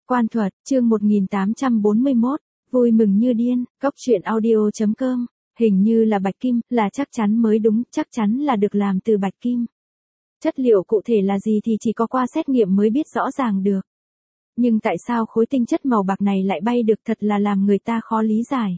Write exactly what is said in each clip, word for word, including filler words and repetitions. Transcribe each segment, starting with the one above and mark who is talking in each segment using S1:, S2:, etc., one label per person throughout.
S1: Quan thuật, chương một nghìn tám trăm bốn mươi mốt, vui mừng như điên, cốc truyện audio chấm com, hình như là bạch kim, là chắc chắn mới đúng, chắc chắn là được làm từ bạch kim. Chất liệu cụ thể là gì thì chỉ có qua xét nghiệm mới biết rõ ràng được. Nhưng tại sao khối tinh chất màu bạc này lại bay được thật là làm người ta khó lý giải.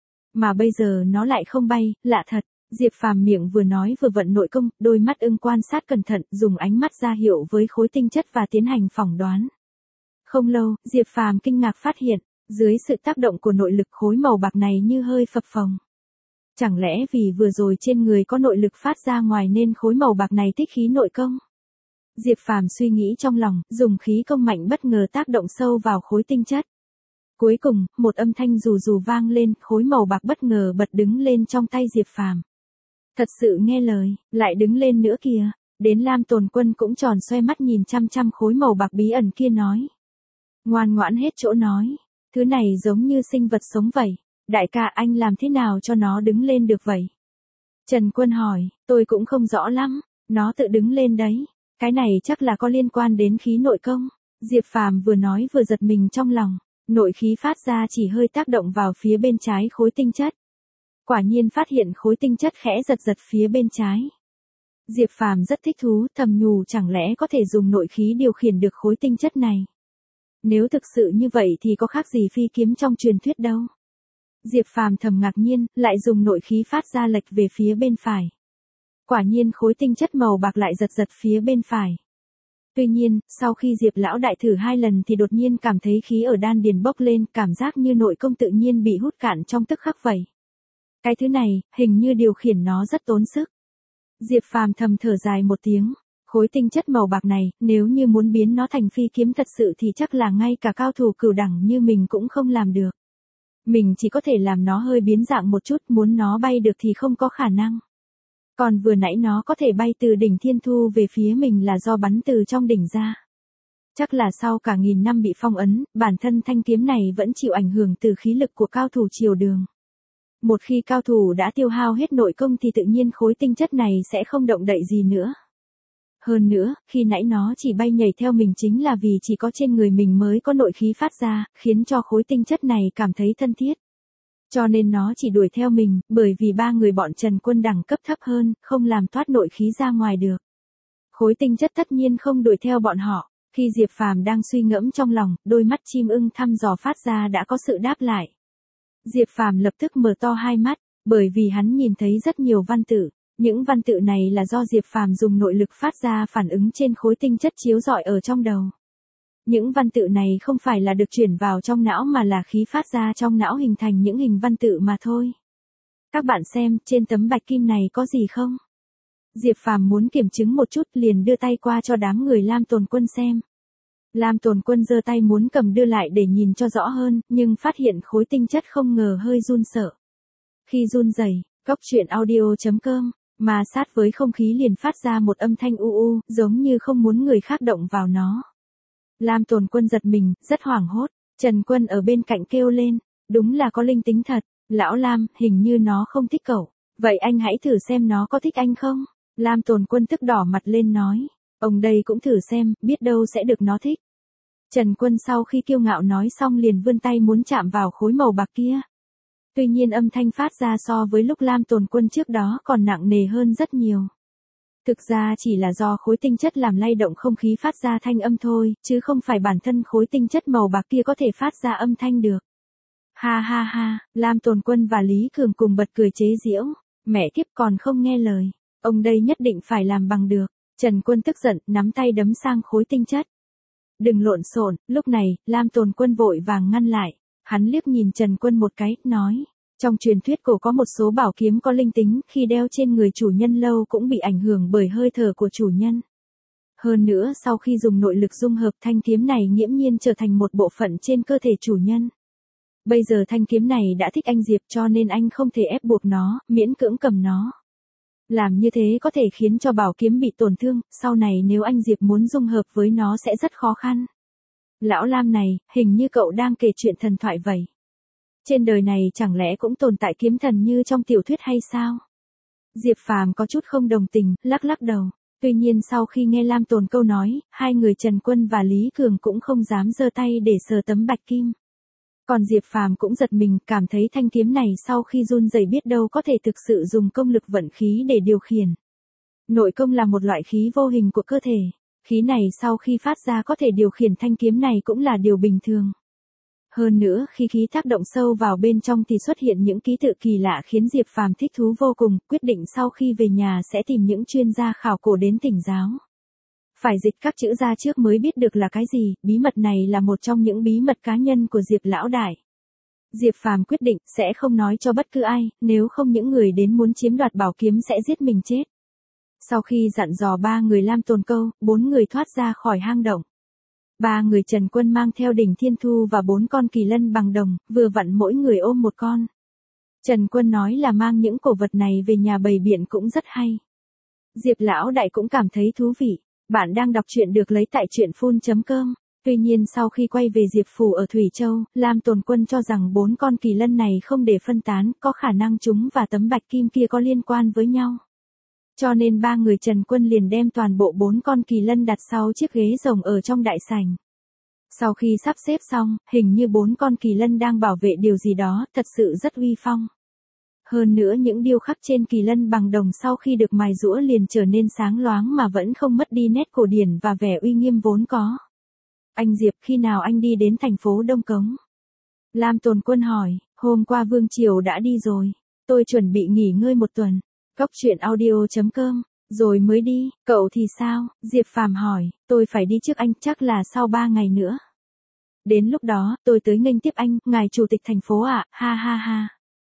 S1: Mà bây giờ nó lại không bay, lạ thật. Diệp Phàm miệng vừa nói vừa vận nội công, đôi mắt ưng quan sát cẩn thận, dùng ánh mắt ra hiệu với khối tinh chất và tiến hành phỏng đoán. Không lâu, Diệp Phàm kinh ngạc phát hiện, dưới sự tác động của nội lực khối màu bạc này như hơi phập phồng. Chẳng lẽ vì vừa rồi trên người có nội lực phát ra ngoài nên khối màu bạc này tích khí nội công? Diệp Phàm suy nghĩ trong lòng, dùng khí công mạnh bất ngờ tác động sâu vào khối tinh chất. Cuối cùng, một âm thanh rù rù vang lên, khối màu bạc bất ngờ bật đứng lên trong tay Diệp Phàm. Thật sự nghe lời, lại đứng lên nữa kìa. Đến Lam Tồn Quân cũng tròn xoe mắt nhìn chăm chăm khối màu bạc bí ẩn kia nói. Ngoan ngoãn hết chỗ nói, thứ này giống như sinh vật sống vậy. Đại ca, anh làm thế nào cho nó đứng lên được vậy? Trần Quân hỏi, tôi cũng không rõ lắm, nó tự đứng lên đấy. Cái này chắc là có liên quan đến khí nội công. Diệp Phàm vừa nói vừa giật mình trong lòng, nội khí phát ra chỉ hơi tác động vào phía bên trái khối tinh chất. Quả nhiên phát hiện khối tinh chất khẽ giật giật phía bên trái. Diệp Phàm rất thích thú, thầm nhủ chẳng lẽ có thể dùng nội khí điều khiển được khối tinh chất này. Nếu thực sự như vậy thì có khác gì phi kiếm trong truyền thuyết đâu. Diệp Phàm thầm ngạc nhiên, lại dùng nội khí phát ra lệch về phía bên phải. Quả nhiên khối tinh chất màu bạc lại giật giật phía bên phải. Tuy nhiên, sau khi Diệp lão đại thử hai lần thì đột nhiên cảm thấy khí ở đan điền bốc lên, cảm giác như nội công tự nhiên bị hút cạn trong tức khắc vậy. Cái thứ này, hình như điều khiển nó rất tốn sức. Diệp Phàm thầm thở dài một tiếng, khối tinh chất màu bạc này, nếu như muốn biến nó thành phi kiếm thật sự thì chắc là ngay cả cao thủ cửu đẳng như mình cũng không làm được. Mình chỉ có thể làm nó hơi biến dạng một chút, muốn nó bay được thì không có khả năng. Còn vừa nãy nó có thể bay từ đỉnh Thiên Thu về phía mình là do bắn từ trong đỉnh ra. Chắc là sau cả nghìn năm bị phong ấn, bản thân thanh kiếm này vẫn chịu ảnh hưởng từ khí lực của cao thủ triều đường. Một khi cao thủ đã tiêu hao hết nội công thì tự nhiên khối tinh chất này sẽ không động đậy gì nữa. Hơn nữa, khi nãy nó chỉ bay nhảy theo mình chính là vì chỉ có trên người mình mới có nội khí phát ra, khiến cho khối tinh chất này cảm thấy thân thiết. Cho nên nó chỉ đuổi theo mình, bởi vì ba người bọn Trần Quân đẳng cấp thấp hơn, không làm thoát nội khí ra ngoài được. Khối tinh chất tất nhiên không đuổi theo bọn họ. Khi Diệp Phàm đang suy ngẫm trong lòng, đôi mắt chim ưng thăm dò phát ra đã có sự đáp lại. Diệp Phàm lập tức mở to hai mắt, bởi vì hắn nhìn thấy rất nhiều văn tự. Những văn tự này là do Diệp Phàm dùng nội lực phát ra phản ứng trên khối tinh chất chiếu rọi ở trong đầu. Những văn tự này không phải là được chuyển vào trong não mà là khí phát ra trong não hình thành những hình văn tự mà thôi. Các bạn xem, trên tấm bạch kim này có gì không? Diệp Phàm muốn kiểm chứng một chút liền đưa tay qua cho đám người Lam Tồn Quân xem. Lam Tồn Quân giơ tay muốn cầm đưa lại để nhìn cho rõ hơn, nhưng phát hiện khối tinh chất không ngờ hơi run sợ. Khi run rẩy, cốc truyện audio chấm com, mà sát với không khí liền phát ra một âm thanh u u, giống như không muốn người khác động vào nó. Lam Tồn Quân giật mình, rất hoảng hốt. Trần Quân ở bên cạnh kêu lên, đúng là có linh tính thật. Lão Lam, hình như nó không thích cậu. Vậy anh hãy thử xem nó có thích anh không? Lam Tồn Quân tức đỏ mặt lên nói, ông đây cũng thử xem, biết đâu sẽ được nó thích. Trần Quân sau khi kiêu ngạo nói xong liền vươn tay muốn chạm vào khối màu bạc kia. Tuy nhiên âm thanh phát ra so với lúc Lam Tồn Quân trước đó còn nặng nề hơn rất nhiều. Thực ra chỉ là do khối tinh chất làm lay động không khí phát ra thanh âm thôi, chứ không phải bản thân khối tinh chất màu bạc kia có thể phát ra âm thanh được. Ha ha ha, Lam Tồn Quân và Lý Cường cùng bật cười chế giễu, mẹ kiếp còn không nghe lời, ông đây nhất định phải làm bằng được. Trần Quân tức giận, nắm tay đấm sang khối tinh chất. Đừng lộn xộn, lúc này, Lam Tồn Quân vội vàng ngăn lại, hắn liếc nhìn Trần Quân một cái, nói. Trong truyền thuyết cổ có một số bảo kiếm có linh tính, khi đeo trên người chủ nhân lâu cũng bị ảnh hưởng bởi hơi thở của chủ nhân. Hơn nữa sau khi dùng nội lực dung hợp thanh kiếm này nghiễm nhiên trở thành một bộ phận trên cơ thể chủ nhân. Bây giờ thanh kiếm này đã thích anh Diệp cho nên anh không thể ép buộc nó, miễn cưỡng cầm nó. Làm như thế có thể khiến cho bảo kiếm bị tổn thương, sau này nếu anh Diệp muốn dung hợp với nó sẽ rất khó khăn. Lão Lam này, hình như cậu đang kể chuyện thần thoại vậy. Trên đời này chẳng lẽ cũng tồn tại kiếm thần như trong tiểu thuyết hay sao? Diệp Phàm có chút không đồng tình, lắc lắc đầu. Tuy nhiên sau khi nghe Lam Tồn Câu nói, hai người Trần Quân và Lý Cường cũng không dám giơ tay để sờ tấm bạch kim. Còn Diệp Phàm cũng giật mình, cảm thấy thanh kiếm này sau khi run rẩy biết đâu có thể thực sự dùng công lực vận khí để điều khiển. Nội công là một loại khí vô hình của cơ thể, khí này sau khi phát ra có thể điều khiển thanh kiếm này cũng là điều bình thường. Hơn nữa khi khí tác động sâu vào bên trong thì xuất hiện những ký tự kỳ lạ khiến Diệp Phàm thích thú vô cùng, quyết định sau khi về nhà sẽ tìm những chuyên gia khảo cổ đến thỉnh giáo. Phải dịch các chữ ra trước mới biết được là cái gì, bí mật này là một trong những bí mật cá nhân của Diệp lão đại. Diệp Phàm quyết định sẽ không nói cho bất cứ ai, nếu không những người đến muốn chiếm đoạt bảo kiếm sẽ giết mình chết. Sau khi dặn dò ba người Lam Tồn Câu, bốn người thoát ra khỏi hang động. Ba người Trần Quân mang theo đỉnh Thiên Thu và bốn con kỳ lân bằng đồng, vừa vặn mỗi người ôm một con. Trần Quân nói là mang những cổ vật này về nhà bày biện cũng rất hay. Diệp lão đại cũng cảm thấy thú vị. Bạn đang đọc truyện được lấy tại truyện phun chấm com. Tuy nhiên sau khi quay về Diệp Phủ ở Thủy Châu, Lam Tồn Quân cho rằng bốn con kỳ lân này không để phân tán, có khả năng chúng và tấm bạch kim kia có liên quan với nhau. Cho nên ba người Trần Quân liền đem toàn bộ bốn con kỳ lân đặt sau chiếc ghế rồng ở trong đại sảnh. Sau khi sắp xếp xong, hình như bốn con kỳ lân đang bảo vệ điều gì đó, thật sự rất uy phong. Hơn nữa những điêu khắc trên kỳ lân bằng đồng sau khi được mài giũa liền trở nên sáng loáng mà vẫn không mất đi nét cổ điển và vẻ uy nghiêm vốn có. Anh Diệp, khi nào anh đi đến thành phố Đông Cống? Lam Tồn Quân hỏi, hôm qua Vương Triều đã đi rồi. Tôi chuẩn bị nghỉ ngơi một tuần. Cốc truyện audio chấm com, rồi mới đi, cậu thì sao? Diệp Phàm hỏi, tôi phải đi trước anh, chắc là sau ba ngày nữa. Đến lúc đó, tôi tới nghênh tiếp anh, ngài chủ tịch thành phố ạ, à? Ha ha ha.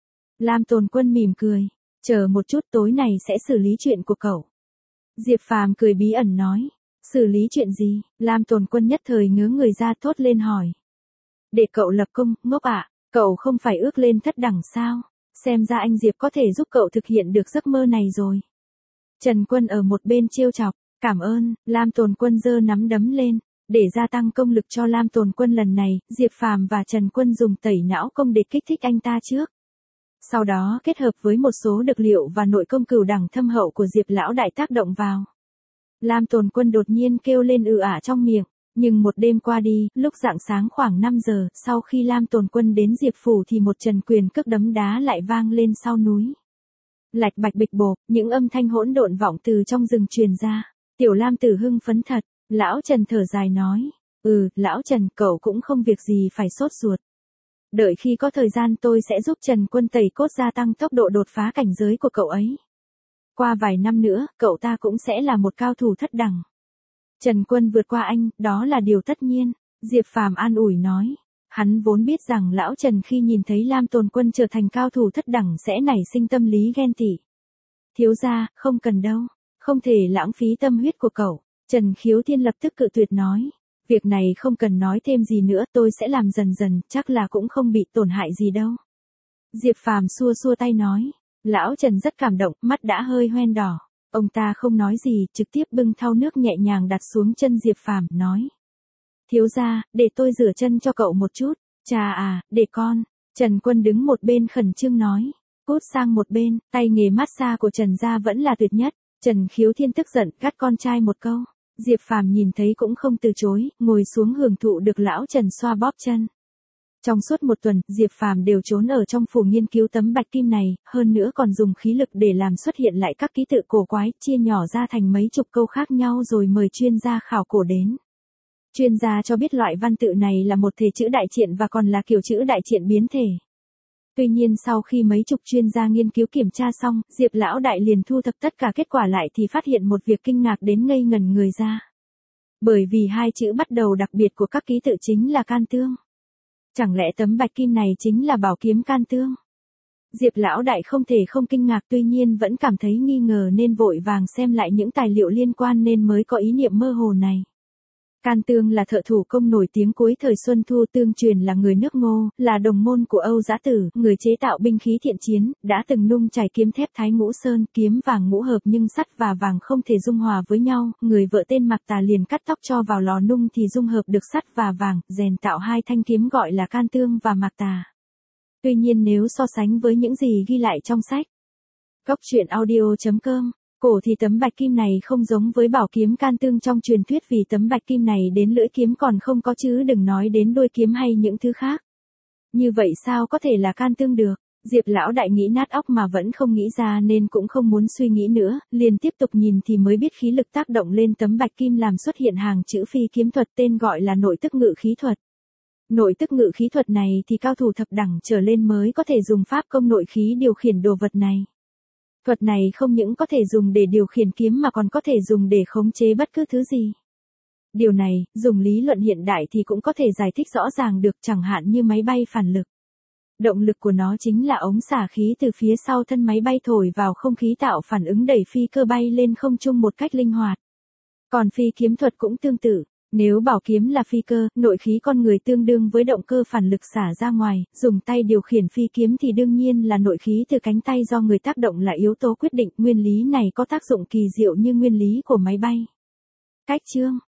S1: Lam Tồn Quân mỉm cười, chờ một chút tối này sẽ xử lý chuyện của cậu. Diệp Phàm cười bí ẩn nói, xử lý chuyện gì? Lam Tồn Quân nhất thời ngớ người ra thốt lên hỏi. Để cậu lập công, ngốc ạ, à? Cậu không phải ước lên thất đẳng sao? Xem ra anh Diệp có thể giúp cậu thực hiện được giấc mơ này rồi. Trần Quân ở một bên trêu chọc, cảm ơn. Lam Tồn Quân giơ nắm đấm lên, để gia tăng công lực cho Lam Tồn Quân lần này, Diệp Phàm và Trần Quân dùng tẩy não công để kích thích anh ta trước. Sau đó kết hợp với một số dược liệu và nội công cửu đẳng thâm hậu của Diệp lão đại tác động vào. Lam Tồn Quân đột nhiên kêu lên ừ ả trong miệng, nhưng một đêm qua đi, lúc rạng sáng khoảng năm giờ, sau khi Lam Tồn Quân đến Diệp Phủ thì một trận quyền cước đấm đá lại vang lên sau núi. Lạch bạch bịch bộp, những âm thanh hỗn độn vọng từ trong rừng truyền ra. Tiểu Lam Tử hưng phấn thật, lão Trần thở dài nói, ừ, lão Trần, cậu cũng không việc gì phải sốt ruột. Đợi khi có thời gian tôi sẽ giúp Trần Quân tẩy cốt gia tăng tốc độ đột phá cảnh giới của cậu ấy. Qua vài năm nữa, cậu ta cũng sẽ là một cao thủ thất đẳng. Trần Quân vượt qua anh, đó là điều tất nhiên. Diệp Phàm an ủi nói. Hắn vốn biết rằng lão Trần khi nhìn thấy Lam Tồn Quân trở thành cao thủ thất đẳng sẽ nảy sinh tâm lý ghen tị. Thiếu gia, không cần đâu. Không thể lãng phí tâm huyết của cậu. Trần Khiếu Thiên lập tức cự tuyệt nói. Việc này không cần nói thêm gì nữa, tôi sẽ làm dần dần, chắc là cũng không bị tổn hại gì đâu. Diệp Phàm xua xua tay nói. Lão Trần rất cảm động, mắt đã hơi hoen đỏ. Ông ta không nói gì, trực tiếp bưng thau nước nhẹ nhàng đặt xuống chân Diệp Phàm, nói. Thiếu gia, để tôi rửa chân cho cậu một chút. Chà à, để con. Trần Quân đứng một bên khẩn trương nói. Cút sang một bên, tay nghề massage của Trần gia vẫn là tuyệt nhất. Trần Khiếu Thiên tức giận, cắt con trai một câu. Diệp Phàm nhìn thấy cũng không từ chối, ngồi xuống hưởng thụ được lão Trần xoa bóp chân. Trong suốt một tuần, Diệp Phàm đều trốn ở trong phủ nghiên cứu tấm bạch kim này, hơn nữa còn dùng khí lực để làm xuất hiện lại các ký tự cổ quái, chia nhỏ ra thành mấy chục câu khác nhau rồi mời chuyên gia khảo cổ đến. Chuyên gia cho biết loại văn tự này là một thể chữ đại triện và còn là kiểu chữ đại triện biến thể. Tuy nhiên sau khi mấy chục chuyên gia nghiên cứu kiểm tra xong, Diệp lão đại liền thu thập tất cả kết quả lại thì phát hiện một việc kinh ngạc đến ngây ngẩn người ra. Bởi vì hai chữ bắt đầu đặc biệt của các ký tự chính là can tương. Chẳng lẽ tấm bạch kim này chính là bảo kiếm can tương? Diệp lão đại không thể không kinh ngạc, tuy nhiên vẫn cảm thấy nghi ngờ nên vội vàng xem lại những tài liệu liên quan nên mới có ý niệm mơ hồ này. Can Tương là thợ thủ công nổi tiếng cuối thời Xuân Thu, tương truyền là người nước Ngô, là đồng môn của Âu Giá Tử, người chế tạo binh khí thiện chiến, đã từng nung chảy kiếm thép Thái Ngũ Sơn, kiếm vàng ngũ hợp nhưng sắt và vàng không thể dung hòa với nhau, người vợ tên Mạc Tà liền cắt tóc cho vào lò nung thì dung hợp được sắt và vàng, rèn tạo hai thanh kiếm gọi là Can Tương và Mạc Tà. Tuy nhiên nếu so sánh với những gì ghi lại trong sách Cốc truyện audio chấm com Cổ thì tấm bạch kim này không giống với bảo kiếm can tương trong truyền thuyết vì tấm bạch kim này đến lưỡi kiếm còn không có chứ đừng nói đến đuôi kiếm hay những thứ khác. Như vậy sao có thể là can tương được? Diệp lão đại nghĩ nát óc mà vẫn không nghĩ ra nên cũng không muốn suy nghĩ nữa, liền tiếp tục nhìn thì mới biết khí lực tác động lên tấm bạch kim làm xuất hiện hàng chữ phi kiếm thuật tên gọi là nội tức ngự khí thuật. Nội tức ngự khí thuật này thì cao thủ thập đẳng trở lên mới có thể dùng pháp công nội khí điều khiển đồ vật này. Thuật này không những có thể dùng để điều khiển kiếm mà còn có thể dùng để khống chế bất cứ thứ gì. Điều này, dùng lý luận hiện đại thì cũng có thể giải thích rõ ràng được, chẳng hạn như máy bay phản lực. Động lực của nó chính là ống xả khí từ phía sau thân máy bay thổi vào không khí tạo phản ứng đẩy phi cơ bay lên không trung một cách linh hoạt. Còn phi kiếm thuật cũng tương tự. Nếu bảo kiếm là phi cơ, nội khí con người tương đương với động cơ phản lực xả ra ngoài, dùng tay điều khiển phi kiếm thì đương nhiên là nội khí từ cánh tay do người tác động là yếu tố quyết định. Nguyên lý này có tác dụng kỳ diệu như nguyên lý của máy bay. Cách chương